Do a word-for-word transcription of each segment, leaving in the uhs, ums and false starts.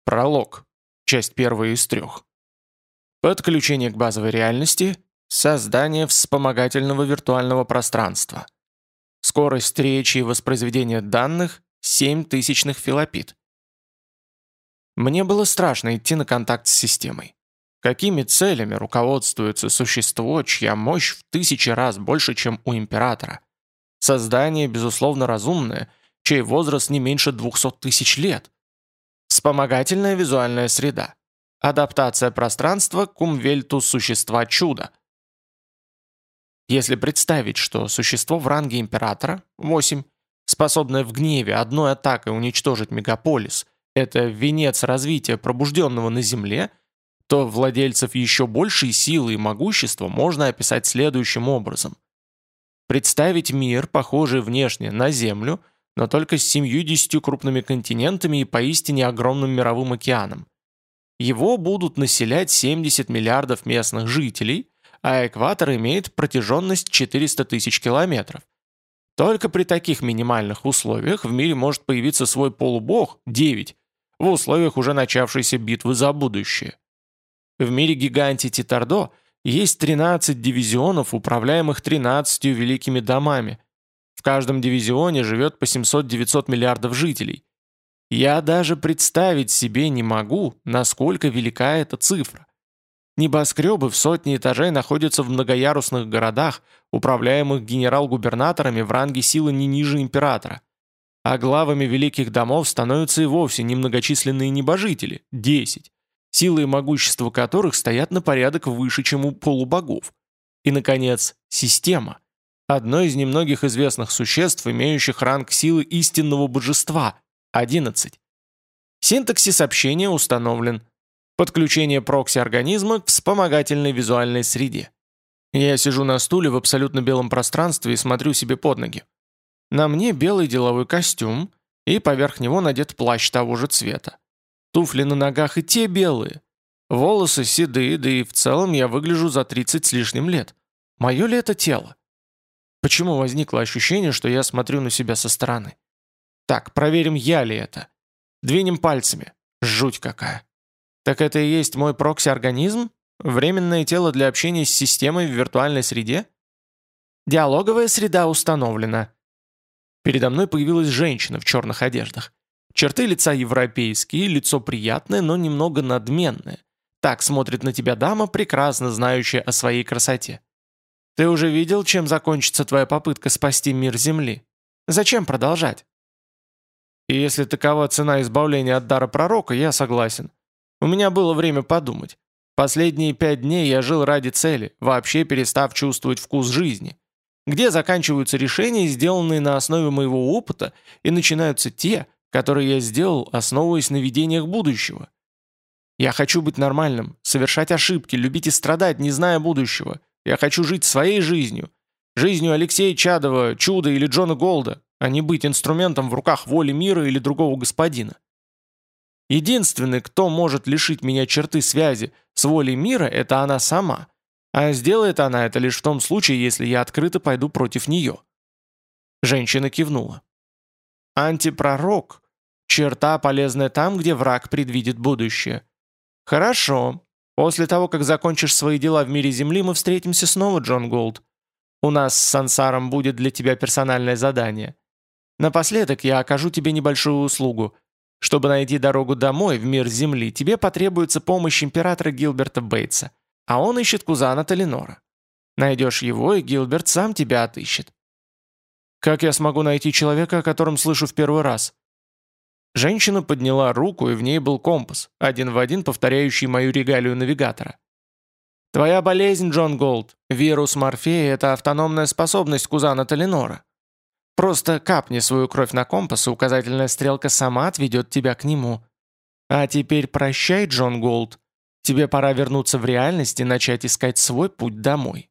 Пролог. Часть первая из трех. Подключение к базовой реальности. Создание вспомогательного виртуального пространства. Скорость речи и воспроизведения данных – семь тысячных филопит. Мне было страшно идти на контакт с системой. Какими целями руководствуется существо, чья мощь в тысячи раз больше, чем у Императора? Создание, безусловно, разумное, чей возраст не меньше двухсот тысяч лет. Вспомогательная визуальная среда. Адаптация пространства к умвельту существа чуда. Если представить, что существо в ранге Императора, восемь, способное в гневе одной атакой уничтожить мегаполис, это венец развития пробужденного на Земле, то владельцев еще большей силы и могущества можно описать следующим образом. Представить мир, похожий внешне на Землю, но только с семьюдесятью крупными континентами и поистине огромным мировым океаном. Его будут населять семьдесят миллиардов местных жителей, а экватор имеет протяженность четыреста тысяч километров. Только при таких минимальных условиях в мире может появиться свой полубог, девять, в условиях уже начавшейся битвы за будущее. В мире гиганте Титардо есть тринадцать дивизионов, управляемых тринадцатью великими домами. В каждом дивизионе живет по семьсот-девятьсот миллиардов жителей. Я даже представить себе не могу, насколько велика эта цифра. Небоскребы в сотни этажей находятся в многоярусных городах, управляемых генерал-губернаторами в ранге силы не ниже императора. А главами великих домов становятся и вовсе немногочисленные небожители – десять, силы и могущество которых стоят на порядок выше, чем у полубогов. И, наконец, система. Одно из немногих известных существ, имеющих ранг силы истинного божества – одиннадцать. Синтаксис общения установлен. Подключение прокси-организма к вспомогательной визуальной среде. Я сижу на стуле в абсолютно белом пространстве и смотрю себе под ноги. На мне белый деловой костюм, и поверх него надет плащ того же цвета. Туфли на ногах и те белые. Волосы седые, да и в целом я выгляжу за тридцать с лишним лет. Мое ли это тело? Почему возникло ощущение, что я смотрю на себя со стороны? Так, проверим, я ли это. Двинем пальцами. Жуть какая. Так это и есть мой прокси-организм? Временное тело для общения с системой в виртуальной среде? Диалоговая среда установлена. Передо мной появилась женщина в черных одеждах. Черты лица европейские, лицо приятное, но немного надменное. Так смотрит на тебя дама, прекрасно знающая о своей красоте. Ты уже видел, чем закончится твоя попытка спасти мир Земли? Зачем продолжать? И если такова цена избавления от дара пророка, я согласен. У меня было время подумать. Последние пять дней я жил ради цели, вообще перестав чувствовать вкус жизни. Где заканчиваются решения, сделанные на основе моего опыта, и начинаются те, которые я сделал, основываясь на видениях будущего. Я хочу быть нормальным, совершать ошибки, любить и страдать, не зная будущего. Я хочу жить своей жизнью. Жизнью Алексея Чадова, Чуда или Джона Голда, а не быть инструментом в руках воли мира или другого господина. Единственный, кто может лишить меня черты связи с волей мира, это она сама. А сделает она это лишь в том случае, если я открыто пойду против нее. Женщина кивнула. Антипророк. Черта, полезная там, где враг предвидит будущее. Хорошо. После того, как закончишь свои дела в мире Земли, мы встретимся снова, Джон Голд. У нас с Сансаром будет для тебя персональное задание. Напоследок я окажу тебе небольшую услугу. Чтобы найти дорогу домой, в мир Земли, тебе потребуется помощь императора Гилберта Бейтса, а он ищет кузана Талинора. Найдешь его, и Гилберт сам тебя отыщет. Как я смогу найти человека, о котором слышу в первый раз? Женщина подняла руку, и в ней был компас, один в один повторяющий мою регалию навигатора. Твоя болезнь, Джон Голд, вирус Морфея – это автономная способность кузана Талинора. Просто капни свою кровь на компас, и указательная стрелка сама отведет тебя к нему. А теперь прощай, Джон Голд. Тебе пора вернуться в реальность и начать искать свой путь домой.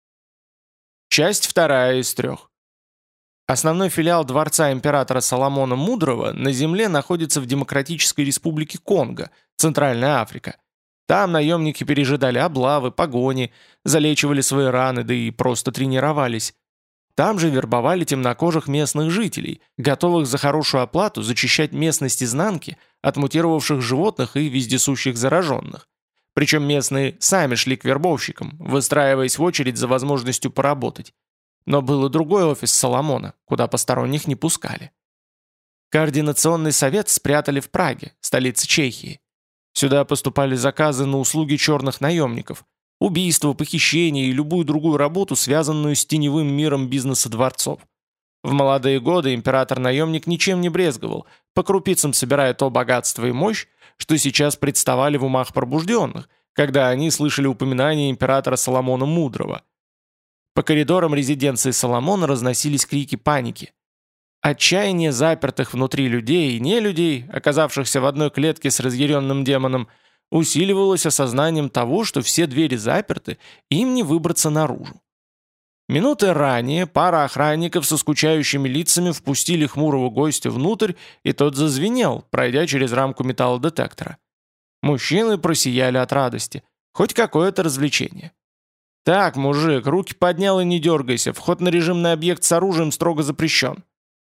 Часть вторая из трех. Основной филиал дворца императора Соломона Мудрого на Земле находится в Демократической Республике Конго, Центральная Африка. Там наемники пережидали облавы, погони, залечивали свои раны, да и просто тренировались. Там же вербовали темнокожих местных жителей, готовых за хорошую оплату зачищать местность изнанки от мутировавших животных и вездесущих зараженных. Причем местные сами шли к вербовщикам, выстраиваясь в очередь за возможностью поработать. Но был и другой офис Соломона, куда посторонних не пускали. Координационный совет спрятали в Праге, столице Чехии. Сюда поступали заказы на услуги черных наемников, убийства, похищения и любую другую работу, связанную с теневым миром бизнеса дворцов. В молодые годы император-наемник ничем не брезговал, по крупицам собирая то богатство и мощь, что сейчас представали в умах пробужденных, когда они слышали упоминание императора Соломона Мудрого. По коридорам резиденции Соломона разносились крики паники. Отчаяние запертых внутри людей и нелюдей, оказавшихся в одной клетке с разъяренным демоном, усиливалось осознанием того, что все двери заперты, и им не выбраться наружу. Минуты ранее пара охранников со скучающими лицами впустили хмурого гостя внутрь, и тот зазвенел, пройдя через рамку металлодетектора. Мужчины просияли от радости. Хоть какое-то развлечение. «Так, мужик, руки поднял и не дергайся, вход на режимный объект с оружием строго запрещен».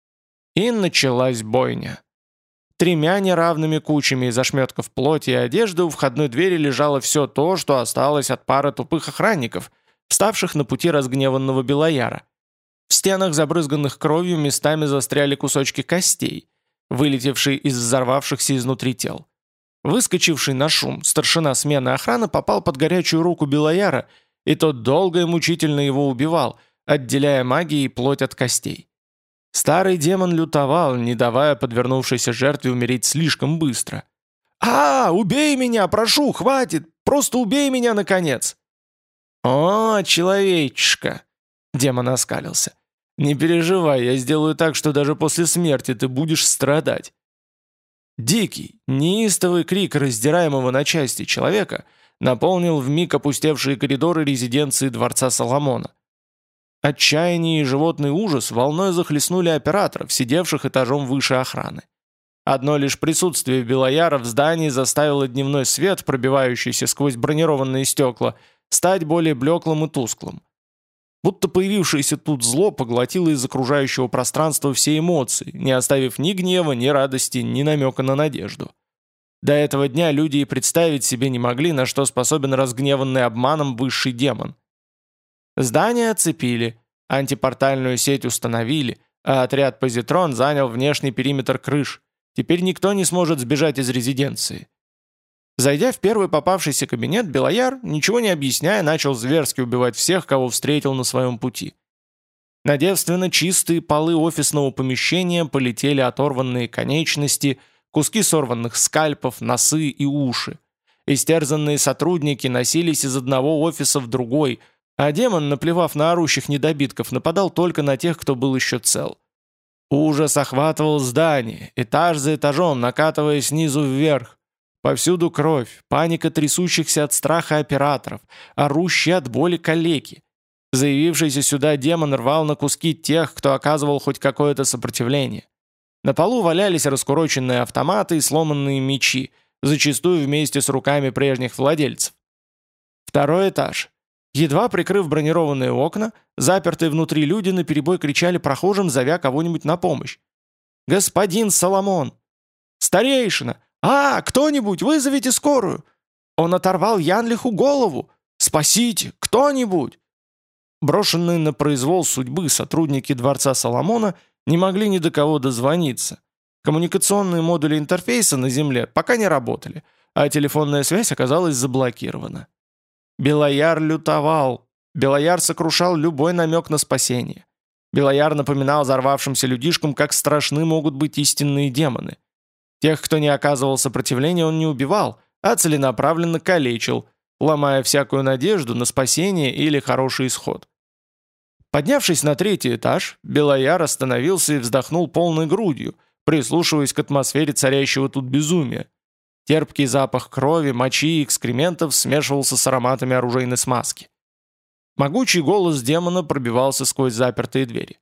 И началась бойня. Тремя неравными кучами из ошметков плоти и одежды у входной двери лежало все то, что осталось от пары тупых охранников, вставших на пути разгневанного Белояра. В стенах, забрызганных кровью, местами застряли кусочки костей, вылетевшие из взорвавшихся изнутри тел. Выскочивший на шум старшина смены охраны попал под горячую руку Белояра, и тот долго и мучительно его убивал, отделяя магией плоть от костей. Старый демон лютовал, не давая подвернувшейся жертве умереть слишком быстро. «А, убей меня, прошу, хватит! Просто убей меня, наконец!» «О, человечишка!» — демон оскалился. «Не переживай, я сделаю так, что даже после смерти ты будешь страдать». Дикий, неистовый крик раздираемого на части человека наполнил вмиг опустевшие коридоры резиденции дворца Соломона. Отчаяние и животный ужас волной захлестнули операторов, сидевших этажом выше охраны. Одно лишь присутствие Белояра в здании заставило дневной свет, пробивающийся сквозь бронированные стекла, стать более блеклым и тусклым. Будто появившееся тут зло поглотило из окружающего пространства все эмоции, не оставив ни гнева, ни радости, ни намека на надежду. До этого дня люди и представить себе не могли, на что способен разгневанный обманом высший демон. Здание оцепили, антипортальную сеть установили, а отряд «Позитрон» занял внешний периметр крыш. Теперь никто не сможет сбежать из резиденции. Зайдя в первый попавшийся кабинет, Белояр, ничего не объясняя, начал зверски убивать всех, кого встретил на своем пути. На девственно чистые полы офисного помещения полетели оторванные конечности, куски сорванных скальпов, носы и уши. Истерзанные сотрудники носились из одного офиса в другой, а демон, наплевав на орущих недобитков, нападал только на тех, кто был еще цел. Ужас охватывал здание, этаж за этажом, накатывая снизу вверх. Повсюду кровь, паника трясущихся от страха операторов, орущие от боли калеки. Заявившийся сюда демон рвал на куски тех, кто оказывал хоть какое-то сопротивление. На полу валялись раскуроченные автоматы и сломанные мечи, зачастую вместе с руками прежних владельцев. Второй этаж. Едва прикрыв бронированные окна, запертые внутри люди наперебой кричали прохожим, зовя кого-нибудь на помощь. «Господин Соломон! Старейшина! А, кто-нибудь, вызовите скорую! Он оторвал Янлиху голову! Спасите! Кто-нибудь!» Брошенные на произвол судьбы сотрудники дворца Соломона не могли ни до кого дозвониться. Коммуникационные модули интерфейса на Земле пока не работали, а телефонная связь оказалась заблокирована. Белояр лютовал. Белояр сокрушал любой намек на спасение. Белояр напоминал взорвавшимся людишкам, как страшны могут быть истинные демоны. Тех, кто не оказывал сопротивления, он не убивал, а целенаправленно калечил, ломая всякую надежду на спасение или хороший исход. Поднявшись на третий этаж, Белояр остановился и вздохнул полной грудью, прислушиваясь к атмосфере царящего тут безумия. Терпкий запах крови, мочи и экскрементов смешивался с ароматами оружейной смазки. Могучий голос демона пробивался сквозь запертые двери.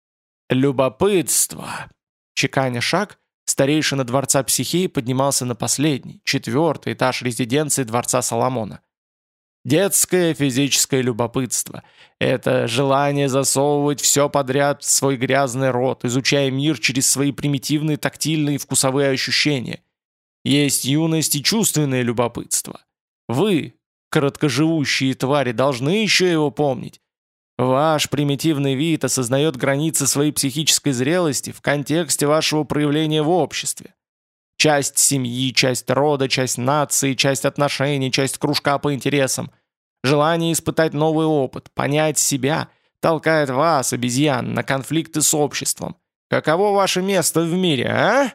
«Любопытство!» Чеканя шаг, старейшина дворца Психеи поднимался на последний, четвертый этаж резиденции дворца Соломона. Детское физическое любопытство. Это желание засовывать все подряд в свой грязный рот, изучая мир через свои примитивные тактильные и вкусовые ощущения. Есть юность и чувственное любопытство. Вы, короткоживущие твари, должны еще его помнить. Ваш примитивный вид осознает границы своей психической зрелости в контексте вашего проявления в обществе. Часть семьи, часть рода, часть нации, часть отношений, часть кружка по интересам. Желание испытать новый опыт, понять себя, толкает вас, обезьян, на конфликты с обществом. Каково ваше место в мире, а?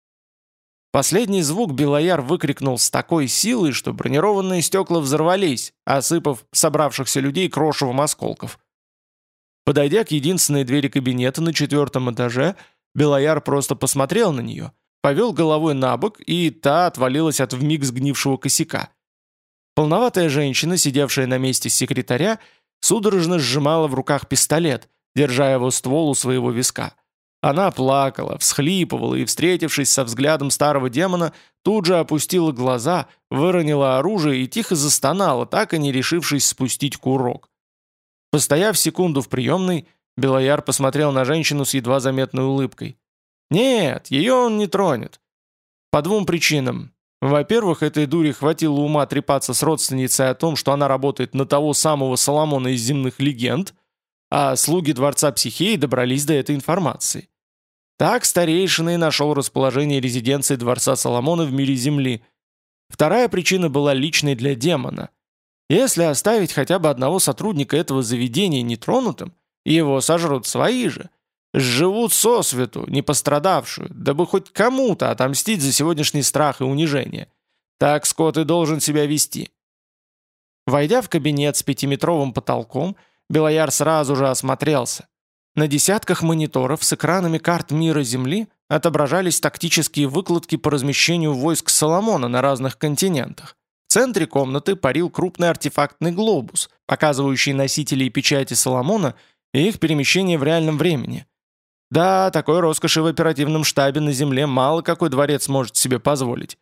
Последний звук Белояр выкрикнул с такой силой, что бронированные стекла взорвались, осыпав собравшихся людей крошевом осколков. Подойдя к единственной двери кабинета на четвертом этаже, Белояр просто посмотрел на нее, повел головой на бок, и та отвалилась от вмиг сгнившего косяка. Полноватая женщина, сидевшая на месте секретаря, судорожно сжимала в руках пистолет, держа его ствол у своего виска. Она плакала, всхлипывала и, встретившись со взглядом старого демона, тут же опустила глаза, выронила оружие и тихо застонала, так и не решившись спустить курок. Постояв секунду в приемной, Белояр посмотрел на женщину с едва заметной улыбкой. Нет, ее он не тронет. По двум причинам. Во-первых, этой дуре хватило ума трепаться с родственницей о том, что она работает на того самого Соломона из земных легенд, а слуги Дворца Психеи добрались до этой информации. Так старейшина и нашел расположение резиденции Дворца Соломона в мире Земли. Вторая причина была личной для демона. Если оставить хотя бы одного сотрудника этого заведения нетронутым, его сожрут свои же, сживут сосвету, не пострадавшую, дабы хоть кому-то отомстить за сегодняшний страх и унижение. Так Скотт и должен себя вести. Войдя в кабинет с пятиметровым потолком, Белояр сразу же осмотрелся. На десятках мониторов с экранами карт мира Земли отображались тактические выкладки по размещению войск Соломона на разных континентах. В центре комнаты парил крупный артефактный глобус, показывающий носителей печати Соломона и их перемещение в реальном времени. Да, такой роскоши в оперативном штабе на Земле мало какой дворец может себе позволить.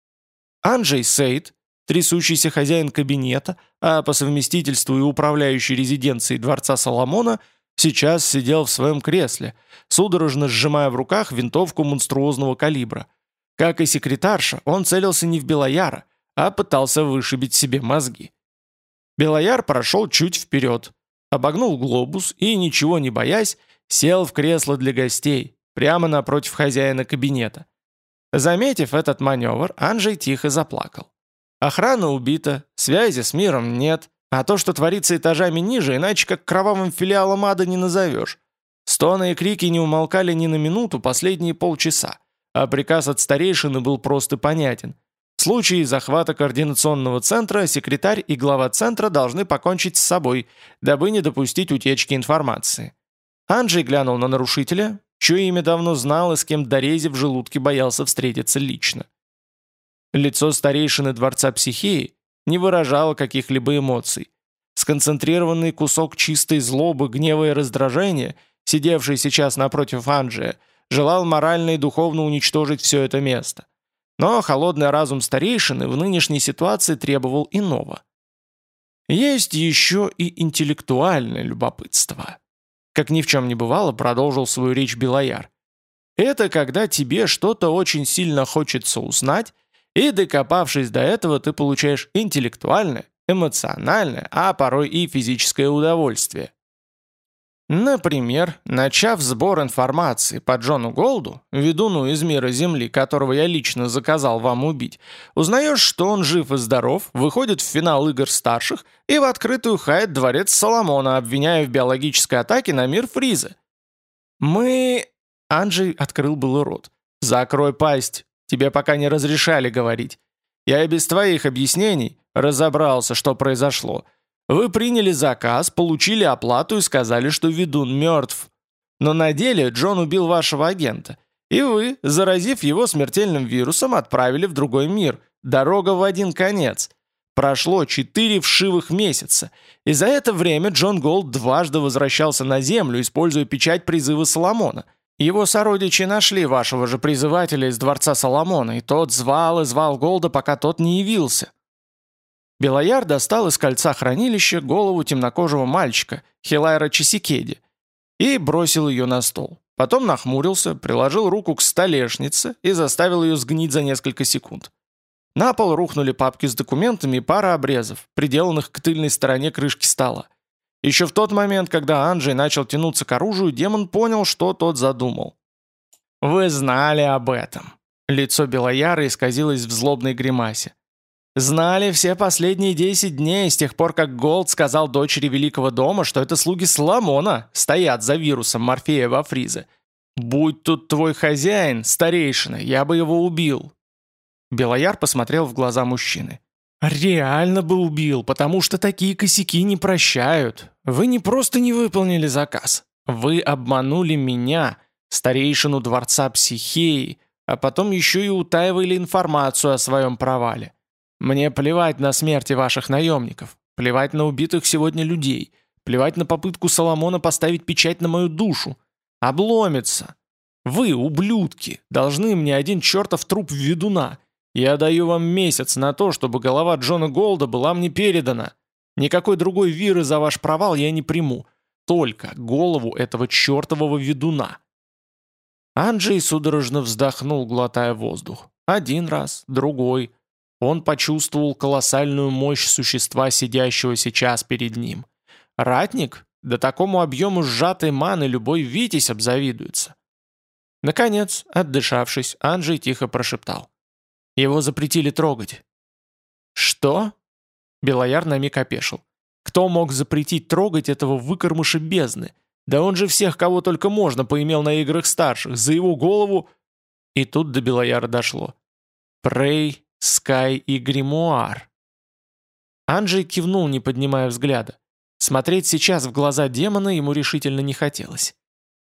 Анджей Сейд, трясущийся хозяин кабинета, а по совместительству и управляющий резиденцией Дворца Соломона, сейчас сидел в своем кресле, судорожно сжимая в руках винтовку монструозного калибра. Как и секретарша, он целился не в Белояра, а пытался вышибить себе мозги. Белояр прошел чуть вперед, обогнул глобус и, ничего не боясь, сел в кресло для гостей, прямо напротив хозяина кабинета. Заметив этот маневр, Анджей тихо заплакал. Охрана убита, связи с миром нет, а то, что творится этажами ниже, иначе как кровавым филиалом ада не назовешь. Стоны и крики не умолкали ни на минуту последние полчаса, а приказ от старейшины был прост и понятен. В случае захвата координационного центра секретарь и глава центра должны покончить с собой, дабы не допустить утечки информации. Анджей глянул на нарушителя, чье имя давно знал и с кем Дорези в желудке боялся встретиться лично. Лицо старейшины Дворца Психеи не выражало каких-либо эмоций. Сконцентрированный кусок чистой злобы, гнева и раздражения, сидевший сейчас напротив Анджея, желал морально и духовно уничтожить все это место. Но холодный разум старейшины в нынешней ситуации требовал иного. Есть еще и интеллектуальное любопытство. Как ни в чем не бывало, продолжил свою речь Белояр. Это когда тебе что-то очень сильно хочется узнать, и докопавшись до этого, ты получаешь интеллектуальное, эмоциональное, а порой и физическое удовольствие. Например, начав сбор информации по Джону Голду, ведуну из мира Земли, которого я лично заказал вам убить, узнаешь, что он жив и здоров, выходит в финал игр старших и в открытую хает дворец Соломона, обвиняя в биологической атаке на мир Фриза. Мы... Анджей открыл было рот. «Закрой пасть, тебе пока не разрешали говорить. Я и без твоих объяснений разобрался, что произошло. Вы приняли заказ, получили оплату и сказали, что ведун мертв. Но на деле Джон убил вашего агента, и вы, заразив его смертельным вирусом, отправили в другой мир. Дорога в один конец. Прошло четыре вшивых месяца, и за это время Джон Голд дважды возвращался на Землю, используя печать призыва Соломона. Его сородичи нашли вашего же призывателя из Дворца Соломона, и тот звал и звал Голда, пока тот не явился». Белояр достал из кольца хранилища голову темнокожего мальчика, Хилайра Чисикеди, и бросил ее на стол. Потом нахмурился, приложил руку к столешнице и заставил ее сгнить за несколько секунд. На пол рухнули папки с документами и пара обрезов, приделанных к тыльной стороне крышки стола. Еще в тот момент, когда Анджей начал тянуться к оружию, демон понял, что тот задумал. «Вы знали об этом». Лицо Белояра исказилось в злобной гримасе. «Знали все последние десять дней, с тех пор, как Голд сказал дочери Великого дома, что это слуги Соломона стоят за вирусом Морфея во Фризе. Будь тут твой хозяин, старейшина, я бы его убил». Белояр посмотрел в глаза мужчины. «Реально бы убил, потому что такие косяки не прощают. Вы не просто не выполнили заказ. Вы обманули меня, старейшину дворца Психеи, а потом еще и утаивали информацию о своем провале. Мне плевать на смерти ваших наемников, плевать на убитых сегодня людей, плевать на попытку Соломона поставить печать на мою душу. Обломится. Вы, ублюдки, должны мне один чертов труп ведуна. Я даю вам месяц на то, чтобы голова Джона Голда была мне передана. Никакой другой виры за ваш провал я не приму. Только голову этого чертового ведуна». Анджей судорожно вздохнул, глотая воздух. Один раз, другой. Он почувствовал колоссальную мощь существа, сидящего сейчас перед ним. Ратник? Да такому объему сжатой маны любой витязь обзавидуется. Наконец, отдышавшись, Анджей тихо прошептал. Его запретили трогать. «Что?» Белояр на миг опешил. «Кто мог запретить трогать этого выкормыша бездны? Да он же всех, кого только можно, поимел на играх старших. За его голову...» И тут до Белояра дошло. «Прей, Скай и Гримуар». Анджей кивнул, не поднимая взгляда. Смотреть сейчас в глаза демона ему решительно не хотелось.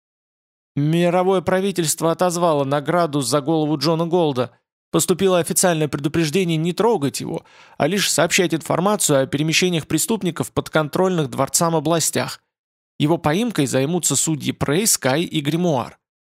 «Мировое правительство отозвало награду за голову Джона Голда. Поступило официальное предупреждение не трогать его, а лишь сообщать информацию о перемещениях преступников в подконтрольных дворцам областях. Его поимкой займутся судьи Прей, Скай и Гримуар».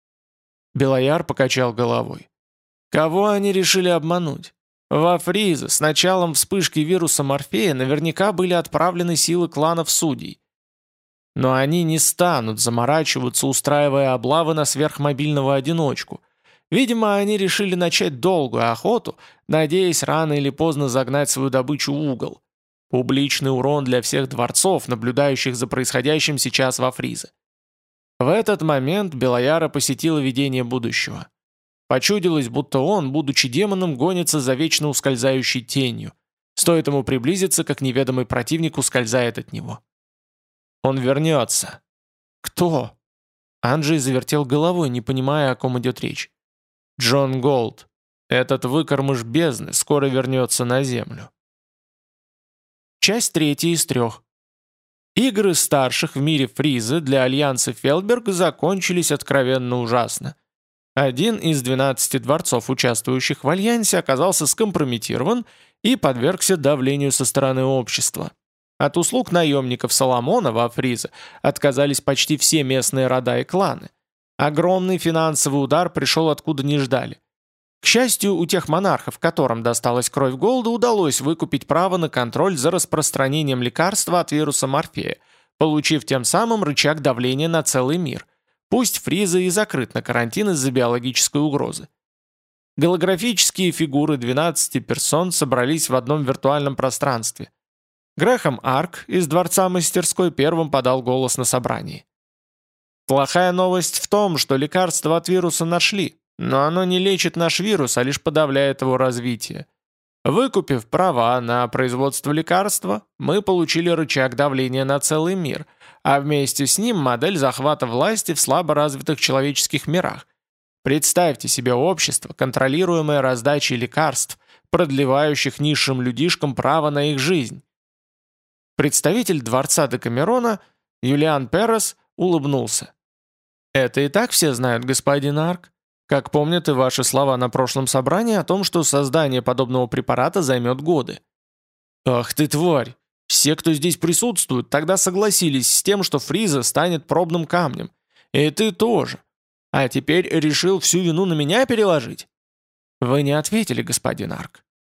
Белояр покачал головой. Кого они решили обмануть? Во Фризе с началом вспышки вируса Морфея наверняка были отправлены силы кланов судей. Но они не станут заморачиваться, устраивая облавы на сверхмобильного одиночку. Видимо, они решили начать долгую охоту, надеясь рано или поздно загнать свою добычу в угол. Публичный урон для всех дворцов, наблюдающих за происходящим сейчас во Фризе. В этот момент Белояра посетило видение будущего. Почудилось, будто он, будучи демоном, гонится за вечно ускользающей тенью. Стоит ему приблизиться, как неведомый противник ускользает от него. Он вернется. Кто? Анджей завертел головой, не понимая, о ком идет речь. Джон Голд. Этот выкормыш бездны скоро вернется на землю. Часть третья из трех. Игры старших в мире Фриза для Альянса Фелдберг закончились откровенно ужасно. Один из двенадцати дворцов, участвующих в Альянсе, оказался скомпрометирован и подвергся давлению со стороны общества. От услуг наемников Соломона во Фризе отказались почти все местные рода и кланы. Огромный финансовый удар пришел откуда не ждали. К счастью, у тех монархов, которым досталась кровь Голда, удалось выкупить право на контроль за распространением лекарства от вируса Морфея, получив тем самым рычаг давления на целый мир. Пусть Фриза и закрыт на карантин из-за биологической угрозы. Голографические фигуры двенадцати персон собрались в одном виртуальном пространстве. Грэхэм Арк из Дворца Мастерской первым подал голос на собрании. Плохая новость в том, что лекарство от вируса нашли, но оно не лечит наш вирус, а лишь подавляет его развитие. Выкупив права на производство лекарства, мы получили рычаг давления на целый мир, а вместе с ним модель захвата власти в слабо развитых человеческих мирах. Представьте себе общество, контролируемое раздачей лекарств, продлевающих низшим людишкам право на их жизнь. Представитель дворца Декамерона, Юлиан Перес, улыбнулся. «Это и так все знают, господин Арк. Как помнят и ваши слова на прошлом собрании о том, что создание подобного препарата займет годы». «Ах ты тварь! Все, кто здесь присутствует, тогда согласились с тем, что Фриза станет пробным камнем. И ты тоже. А теперь решил всю вину на меня переложить?» «Вы не ответили, господин Арк».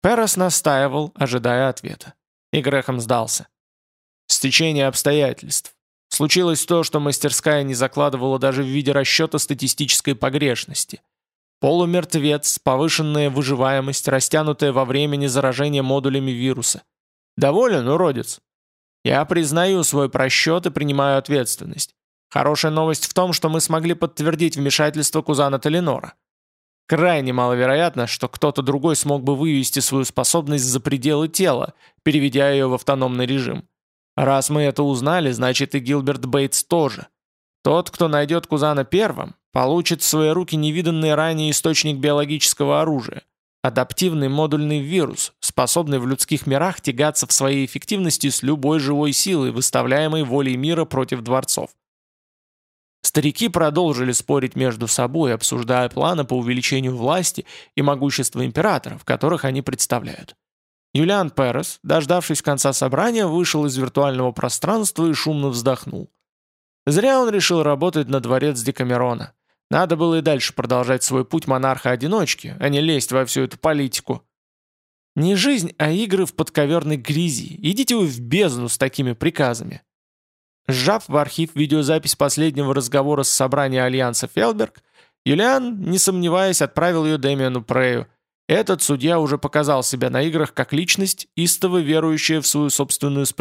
Перес настаивал, ожидая ответа. И Грэхэм сдался. Стечение обстоятельств. Случилось то, что мастерская не закладывала даже в виде расчета статистической погрешности. Полумертвец, повышенная выживаемость, растянутая во времени заражение модулями вируса. Доволен, уродец? Я признаю свой просчет и принимаю ответственность. Хорошая новость в том, что мы смогли подтвердить вмешательство кузана Талинора. Крайне маловероятно, что кто-то другой смог бы вывести свою способность за пределы тела, переведя ее в автономный режим. Раз мы это узнали, значит и Гилберт Бейтс тоже. Тот, кто найдет кузана первым, получит в свои руки невиданный ранее источник биологического оружия. Адаптивный модульный вирус, способный в людских мирах тягаться в своей эффективности с любой живой силой, выставляемой волей мира против дворцов. Старики продолжили спорить между собой, обсуждая планы по увеличению власти и могущества императоров, которых они представляют. Юлиан Перес, дождавшись конца собрания, вышел из виртуального пространства и шумно вздохнул. Зря он решил работать на дворец Декамерона. Надо было и дальше продолжать свой путь монарха-одиночки, а не лезть во всю эту политику. Не жизнь, а игры в подковерной грязи. Идите вы в бездну с такими приказами. Сжав в архив видеозапись последнего разговора с собрания Альянса Фелберг, Юлиан, не сомневаясь, отправил ее Дэмиану Прею. Этот судья уже показал себя на играх как личность, истово верующая в свою собственную справедливость.